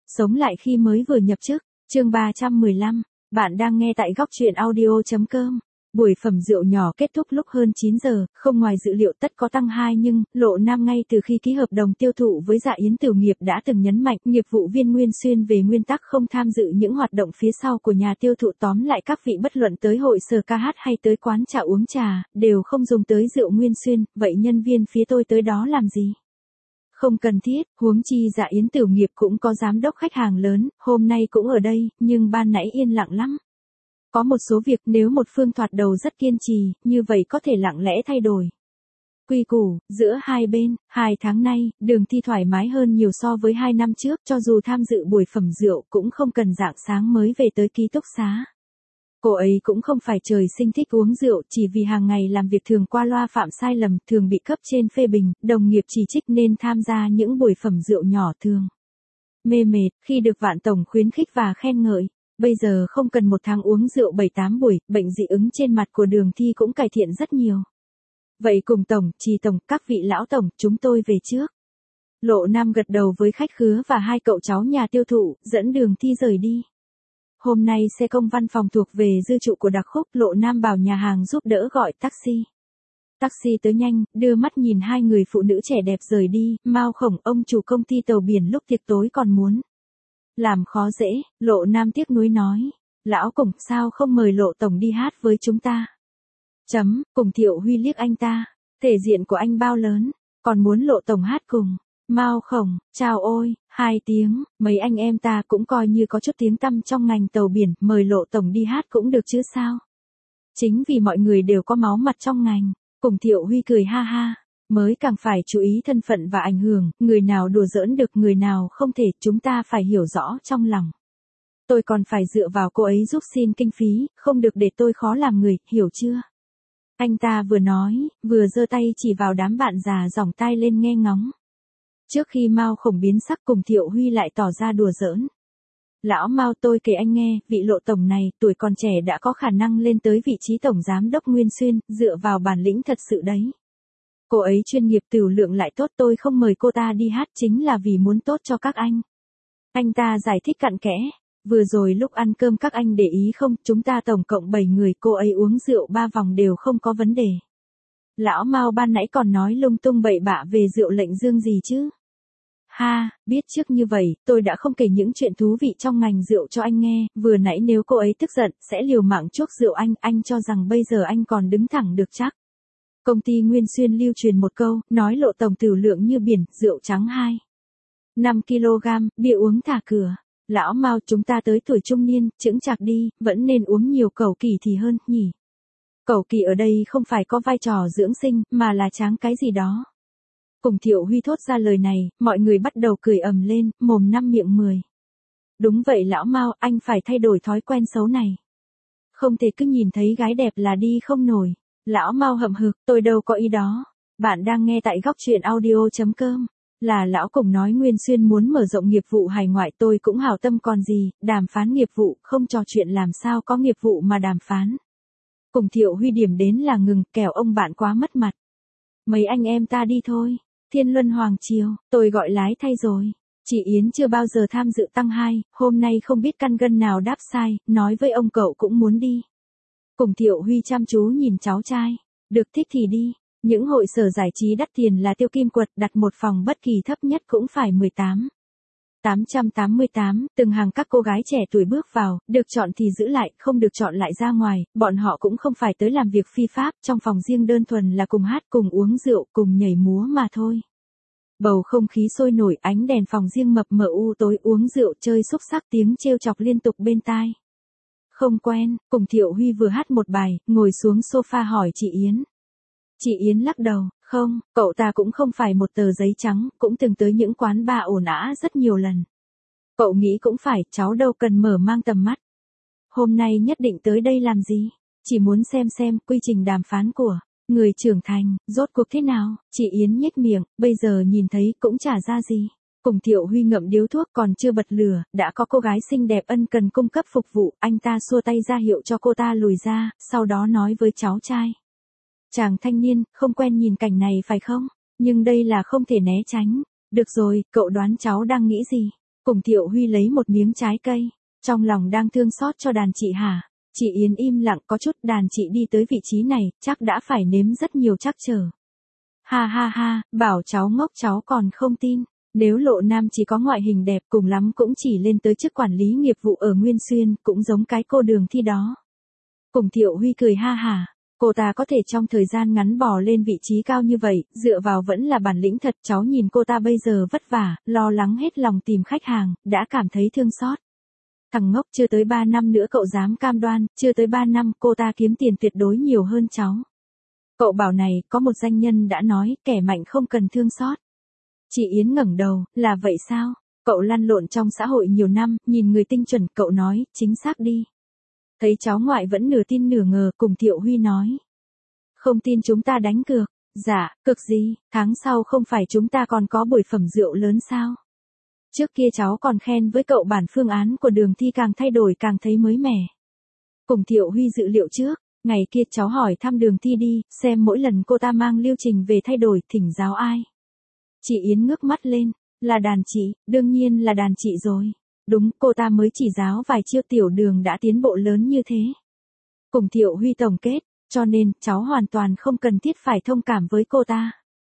Sống lại khi mới vừa nhập chức, chương 315, bạn đang nghe tại góc truyện audio.com. Buổi phẩm rượu nhỏ kết thúc lúc hơn 9 giờ, không ngoài dự liệu tất có tăng 2 nhưng, Lộ Nam ngay từ khi ký hợp đồng tiêu thụ với Dạ Yến Tiểu Nghiệp đã từng nhấn mạnh nghiệp vụ viên Nguyên Xuyên về nguyên tắc không tham dự những hoạt động phía sau của nhà tiêu thụ, tóm lại các vị bất luận tới hội sở ca hát hay tới quán trà uống trà, đều không dùng tới rượu Nguyên Xuyên, vậy nhân viên phía tôi tới đó làm gì? Không cần thiết, huống chi Dạ Yến Tiểu Nghiệp cũng có giám đốc khách hàng lớn, hôm nay cũng ở đây, nhưng ban nãy yên lặng lắm. Có một số việc nếu một phương thoạt đầu rất kiên trì, như vậy có thể lặng lẽ thay đổi. Quy củ, giữa hai bên, 2 tháng nay, Đường Thi thoải mái hơn nhiều so với 2 năm trước, cho dù tham dự buổi phẩm rượu cũng không cần rạng sáng mới về tới ký túc xá. Cô ấy cũng không phải trời sinh thích uống rượu, chỉ vì hàng ngày làm việc thường qua loa phạm sai lầm, thường bị cấp trên phê bình, đồng nghiệp chỉ trích nên tham gia những buổi phẩm rượu nhỏ thường. Mê mệt, khi được Vạn Tổng khuyến khích và khen ngợi. Bây giờ không cần 1 tháng uống rượu 7-8 buổi, bệnh dị ứng trên mặt của Đường Thi cũng cải thiện rất nhiều. Vậy cùng Tổng, Trì Tổng, các vị lão Tổng, chúng tôi về trước. Lộ Nam gật đầu với khách khứa và 2 cậu cháu nhà tiêu thụ, dẫn Đường Thi rời đi. Hôm nay xe công văn phòng thuộc về dư trụ của Đặc Khúc, Lộ Nam bảo nhà hàng giúp đỡ gọi taxi. Taxi tới nhanh, đưa mắt nhìn 2 người phụ nữ trẻ đẹp rời đi, Mao Khổng, ông chủ công ty tàu biển lúc tiệc tối còn muốn làm khó dễ, Lộ Nam tiếc nuối nói. Lão Cùng, sao không mời Lộ Tổng đi hát với chúng ta? Cùng Thiệu Huy liếc anh ta. Thể diện của anh bao lớn, còn muốn Lộ Tổng hát cùng. Mao Khổng, chào ôi, 2 tiếng, mấy anh em ta cũng coi như có chút tiếng tăm trong ngành tàu biển, mời Lộ Tổng đi hát cũng được chứ sao? Chính vì mọi người đều có máu mặt trong ngành, Cùng Thiệu Huy cười ha ha. Mới càng phải chú ý thân phận và ảnh hưởng, người nào đùa giỡn được người nào không thể, chúng ta phải hiểu rõ trong lòng. Tôi còn phải dựa vào cô ấy giúp xin kinh phí, không được để tôi khó làm người, hiểu chưa? Anh ta vừa nói, vừa giơ tay chỉ vào đám bạn già giỏng tai lên nghe ngóng. Trước khi Mao Khổng biến sắc, Cùng Thiệu Huy lại tỏ ra đùa giỡn. Lão Mao, tôi kể anh nghe, vị Lộ Tổng này, tuổi còn trẻ đã có khả năng lên tới vị trí Tổng Giám đốc Nguyên Xuyên, dựa vào bản lĩnh thật sự đấy. Cô ấy chuyên nghiệp tửu lượng lại tốt, tôi không mời cô ta đi hát chính là vì muốn tốt cho các anh. Anh ta giải thích cặn kẽ, vừa rồi lúc ăn cơm các anh để ý không, chúng ta tổng cộng 7 người, cô ấy uống rượu 3 vòng đều không có vấn đề. Lão Mao ban nãy còn nói lung tung bậy bạ về rượu Lệnh Dương gì chứ. Ha, biết trước như vậy, tôi đã không kể những chuyện thú vị trong ngành rượu cho anh nghe, vừa nãy nếu cô ấy tức giận, sẽ liều mạng chuốc rượu anh cho rằng bây giờ anh còn đứng thẳng được chắc. Công ty Nguyên Xuyên lưu truyền một câu, nói Lộ Tổng tửu lượng như biển, rượu trắng 5 kg, bia uống thả cửa. Lão Mao, chúng ta tới tuổi trung niên, chững chạc đi, vẫn nên uống nhiều cẩu kỳ thì hơn, nhỉ. Cẩu kỳ ở đây không phải có vai trò dưỡng sinh, mà là tráng cái gì đó. Cùng Thiệu Huy thốt ra lời này, mọi người bắt đầu cười ầm lên, mồm 5 miệng 10. Đúng vậy lão Mao, anh phải thay đổi thói quen xấu này. Không thể cứ nhìn thấy gái đẹp là đi không nổi. Lão Mao hậm hực, tôi đâu có ý đó. Bạn đang nghe tại góc truyện audio.com. Là lão Cùng nói Nguyên Xuyên muốn mở rộng nghiệp vụ hải ngoại, tôi cũng hảo tâm còn gì, đàm phán nghiệp vụ, không trò chuyện làm sao có nghiệp vụ mà đàm phán. Cùng Thiệu Huy điểm đến là ngừng, kẻo ông bạn quá mất mặt. Mấy anh em ta đi thôi. Thiên Luân Hoàng Triều, tôi gọi lái thay rồi. Chị Yến chưa bao giờ tham dự tăng 2, hôm nay không biết căn gân nào đáp sai, nói với ông cậu cũng muốn đi. Cùng Thiệu Huy chăm chú nhìn cháu trai. Được, thích thì đi. Những hội sở giải trí đắt tiền là Tiêu Kim Quật, đặt một phòng bất kỳ thấp nhất cũng phải 18.888, từng hàng các cô gái trẻ tuổi bước vào, được chọn thì giữ lại, không được chọn lại ra ngoài, bọn họ cũng không phải tới làm việc phi pháp, trong phòng riêng đơn thuần là cùng hát, cùng uống rượu, cùng nhảy múa mà thôi. Bầu không khí sôi nổi, ánh đèn phòng riêng mập mờ u tối, uống rượu chơi xúc xắc, tiếng trêu chọc liên tục bên tai. Không quen, Cùng Thiệu Huy vừa hát một bài, ngồi xuống sofa hỏi chị Yến. Chị Yến lắc đầu, không, cậu ta cũng không phải một tờ giấy trắng, cũng từng tới những quán bar ồn ào rất nhiều lần. Cậu nghĩ cũng phải, cháu đâu cần mở mang tầm mắt. Hôm nay nhất định tới đây làm gì? Chỉ muốn xem quy trình đàm phán của người trưởng thành, rốt cuộc thế nào? Chị Yến nhếch miệng, bây giờ nhìn thấy cũng chả ra gì. Cùng Thiệu Huy ngậm điếu thuốc còn chưa bật lửa, đã có cô gái xinh đẹp ân cần cung cấp phục vụ, anh ta xua tay ra hiệu cho cô ta lùi ra, sau đó nói với cháu trai. Chàng thanh niên, không quen nhìn cảnh này phải không? Nhưng đây là không thể né tránh. Được rồi, cậu đoán cháu đang nghĩ gì? Cùng Thiệu Huy lấy một miếng trái cây, trong lòng đang thương xót cho đàn chị hả? Chị Yến im lặng có chút, đàn chị đi tới vị trí này, chắc đã phải nếm rất nhiều trắc trở. Ha ha ha, bảo cháu ngốc cháu còn không tin. Nếu Lộ Nam chỉ có ngoại hình đẹp cùng lắm cũng chỉ lên tới chức quản lý nghiệp vụ ở Nguyên Xuyên, cũng giống cái cô Đường Thi đó. Cùng Thiệu Huy cười ha hả, cô ta có thể trong thời gian ngắn bò lên vị trí cao như vậy, dựa vào vẫn là bản lĩnh thật. Cháu nhìn cô ta bây giờ vất vả, lo lắng hết lòng tìm khách hàng, đã cảm thấy thương xót. Thằng ngốc, chưa tới 3 năm nữa cậu dám cam đoan, chưa tới 3 năm cô ta kiếm tiền tuyệt đối nhiều hơn cháu. Cậu bảo này, có một danh nhân đã nói, kẻ mạnh không cần thương xót. Chị Yến ngẩng đầu, là vậy sao? Cậu lăn lộn trong xã hội nhiều năm, nhìn người tinh chuẩn, cậu nói, chính xác đi. Thấy cháu ngoại vẫn nửa tin nửa ngờ, cùng Thiệu Huy nói. Không tin chúng ta đánh cược. Dạ, cược gì, tháng sau không phải chúng ta còn có buổi phẩm rượu lớn sao? Trước kia cháu còn khen với cậu bản phương án của Đường Thi càng thay đổi càng thấy mới mẻ. Cùng Thiệu Huy dự liệu trước, ngày kia cháu hỏi thăm Đường Thi đi, xem mỗi lần cô ta mang lưu trình về thay đổi, thỉnh giáo ai. Chị Yến ngước mắt lên, là đàn chị, đương nhiên là đàn chị rồi. Đúng, cô ta mới chỉ giáo vài chiêu Tiểu Đường đã tiến bộ lớn như thế. Cùng Thiệu Huy tổng kết, cho nên cháu hoàn toàn không cần thiết phải thông cảm với cô ta.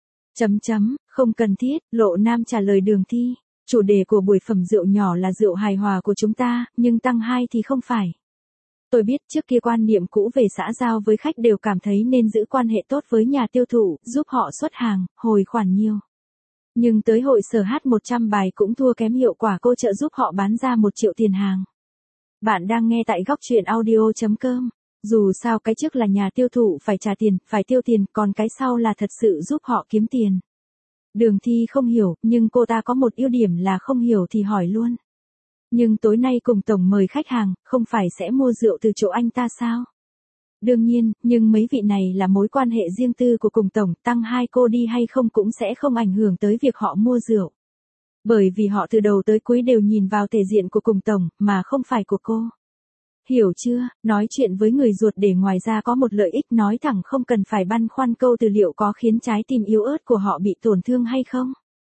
Không cần thiết, Lộ Nam trả lời Đường Thi. Chủ đề của buổi phẩm rượu nhỏ là rượu hài hòa của chúng ta, nhưng tăng 2 thì không phải. Tôi biết trước kia quan niệm cũ về xã giao với khách đều cảm thấy nên giữ quan hệ tốt với nhà tiêu thụ, giúp họ xuất hàng, hồi khoản nhiều. Nhưng tới hội sở hát 100 bài cũng thua kém hiệu quả cô trợ giúp họ bán ra 1 triệu tiền hàng. Bạn đang nghe tại góc truyện audio.com. Dù sao cái trước là nhà tiêu thụ phải trả tiền, phải tiêu tiền, còn cái sau là thật sự giúp họ kiếm tiền. Đường Thi không hiểu, nhưng cô ta có một ưu điểm là không hiểu thì hỏi luôn. Nhưng tối nay cùng tổng mời khách hàng, không phải sẽ mua rượu từ chỗ anh ta sao? Đương nhiên, nhưng mấy vị này là mối quan hệ riêng tư của cùng tổng, tăng 2 cô đi hay không cũng sẽ không ảnh hưởng tới việc họ mua rượu. Bởi vì họ từ đầu tới cuối đều nhìn vào thể diện của cùng tổng, mà không phải của cô. Hiểu chưa, nói chuyện với người ruột để ngoài ra có một lợi ích nói thẳng không cần phải băn khoăn câu từ liệu có khiến trái tim yếu ớt của họ bị tổn thương hay không.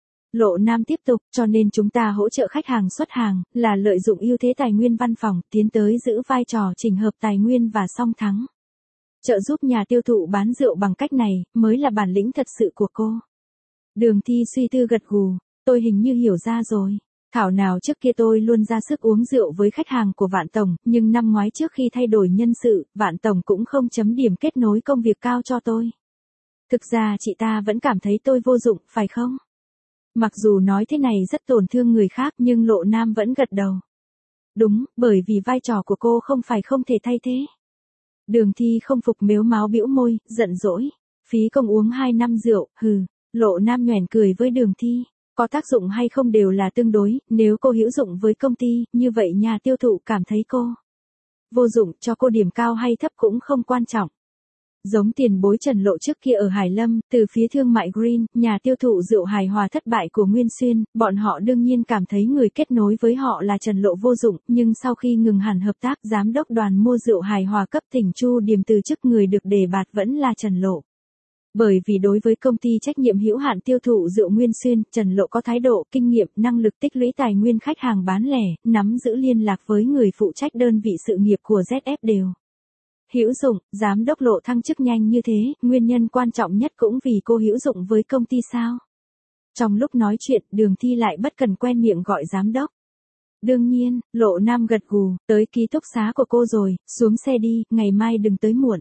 Lộ Nam tiếp tục, cho nên chúng ta hỗ trợ khách hàng xuất hàng, là lợi dụng ưu thế tài nguyên văn phòng, tiến tới giữ vai trò chỉnh hợp tài nguyên và song thắng. Trợ giúp nhà tiêu thụ bán rượu bằng cách này, mới là bản lĩnh thật sự của cô. Đường Thi suy tư gật gù, tôi hình như hiểu ra rồi. Thảo nào trước kia tôi luôn ra sức uống rượu với khách hàng của Vạn Tổng, nhưng năm ngoái trước khi thay đổi nhân sự, Vạn Tổng cũng không chấm điểm kết nối công việc cao cho tôi. Thực ra chị ta vẫn cảm thấy tôi vô dụng, phải không? Mặc dù nói thế này rất tổn thương người khác nhưng Lộ Nam vẫn gật đầu. Đúng, bởi vì vai trò của cô không phải không thể thay thế. Đường Thi không phục mếu máo bĩu môi, giận dỗi. Phí công uống 2 năm rượu, hừ. Lộ Nam nhoẻn cười với Đường Thi. Có tác dụng hay không đều là tương đối, nếu cô hữu dụng với công ty, như vậy nhà tiêu thụ cảm thấy cô vô dụng, cho cô điểm cao hay thấp cũng không quan trọng. Giống tiền bối Trần Lộ trước kia ở Hải Lâm, từ phía thương mại Green, nhà tiêu thụ rượu hài hòa thất bại của Nguyên Xuyên, bọn họ đương nhiên cảm thấy người kết nối với họ là Trần Lộ vô dụng, nhưng sau khi ngừng hẳn hợp tác, giám đốc đoàn mua rượu hài hòa cấp tỉnh Chu Điềm từ chức, người được đề bạt vẫn là Trần Lộ. Bởi vì đối với công ty trách nhiệm hữu hạn tiêu thụ rượu Nguyên Xuyên, Trần Lộ có thái độ, kinh nghiệm, năng lực tích lũy tài nguyên khách hàng bán lẻ, nắm giữ liên lạc với người phụ trách đơn vị sự nghiệp của ZF đều hữu dụng. Giám đốc Lộ thăng chức nhanh như thế, nguyên nhân quan trọng nhất cũng vì cô hữu dụng với công ty sao? Trong lúc nói chuyện, Đường Thi lại bất cần quen miệng gọi giám đốc. Đương nhiên, Lộ Nam gật gù, tới ký túc xá của cô rồi, xuống xe đi, ngày mai đừng tới muộn.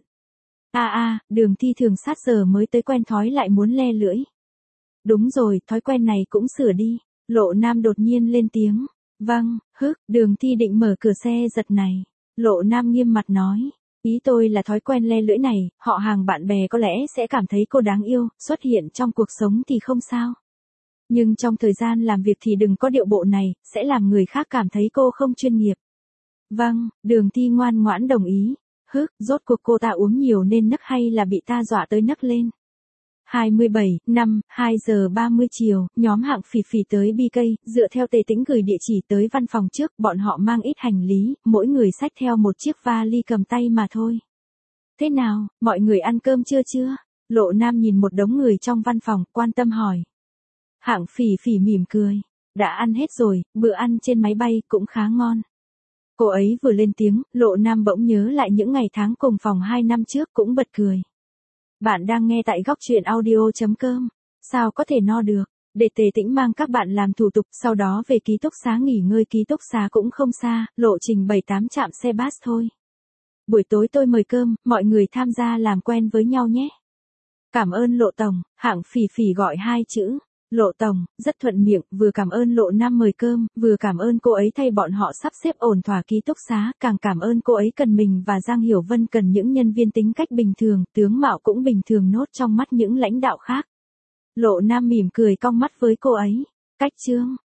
Đường Thi thường sát giờ mới tới quen thói lại muốn le lưỡi. Đúng rồi, thói quen này cũng sửa đi. Lộ Nam đột nhiên lên tiếng. Vâng, Đường Thi định mở cửa xe giật này. Lộ Nam nghiêm mặt nói. Ý tôi là thói quen le lưỡi này, họ hàng bạn bè có lẽ sẽ cảm thấy cô đáng yêu, xuất hiện trong cuộc sống thì không sao. Nhưng trong thời gian làm việc thì đừng có điệu bộ này, sẽ làm người khác cảm thấy cô không chuyên nghiệp. Vâng, Đường Thi ngoan ngoãn đồng ý. Rốt cuộc cô ta uống nhiều nên nấc hay là bị ta dọa tới nấc lên. 2 giờ 30 chiều, nhóm Hạng Phỉ Phỉ tới BK, dựa theo Tề Tĩnh gửi địa chỉ tới văn phòng trước, bọn họ mang ít hành lý, mỗi người xách theo một chiếc vali cầm tay mà thôi. Thế nào, mọi người ăn cơm chưa? Lộ Nam nhìn một đống người trong văn phòng, quan tâm hỏi. Hạng Phỉ Phỉ mỉm cười. Đã ăn hết rồi, bữa ăn trên máy bay cũng khá ngon. Cô ấy vừa lên tiếng, Lộ Nam bỗng nhớ lại những ngày tháng cùng phòng 2 năm trước cũng bật cười. Bạn đang nghe tại góc truyện audio.com. Sao có thể no được? Để Tề Tĩnh mang các bạn làm thủ tục, sau đó về ký túc xá nghỉ ngơi. Ký túc xá cũng không xa, lộ trình 7-8 trạm xe bus thôi. Buổi tối tôi mời cơm, mọi người tham gia làm quen với nhau nhé. Cảm ơn Lộ Tổng, Hạng Phỉ Phỉ gọi 2 chữ. Lộ Tổng, rất thuận miệng, vừa cảm ơn Lộ Nam mời cơm, vừa cảm ơn cô ấy thay bọn họ sắp xếp ổn thỏa ký túc xá, càng cảm ơn cô ấy cần mình và Giang Hiểu Vân cần những nhân viên tính cách bình thường, tướng mạo cũng bình thường nốt trong mắt những lãnh đạo khác. Lộ Nam mỉm cười cong mắt với cô ấy. Cách chương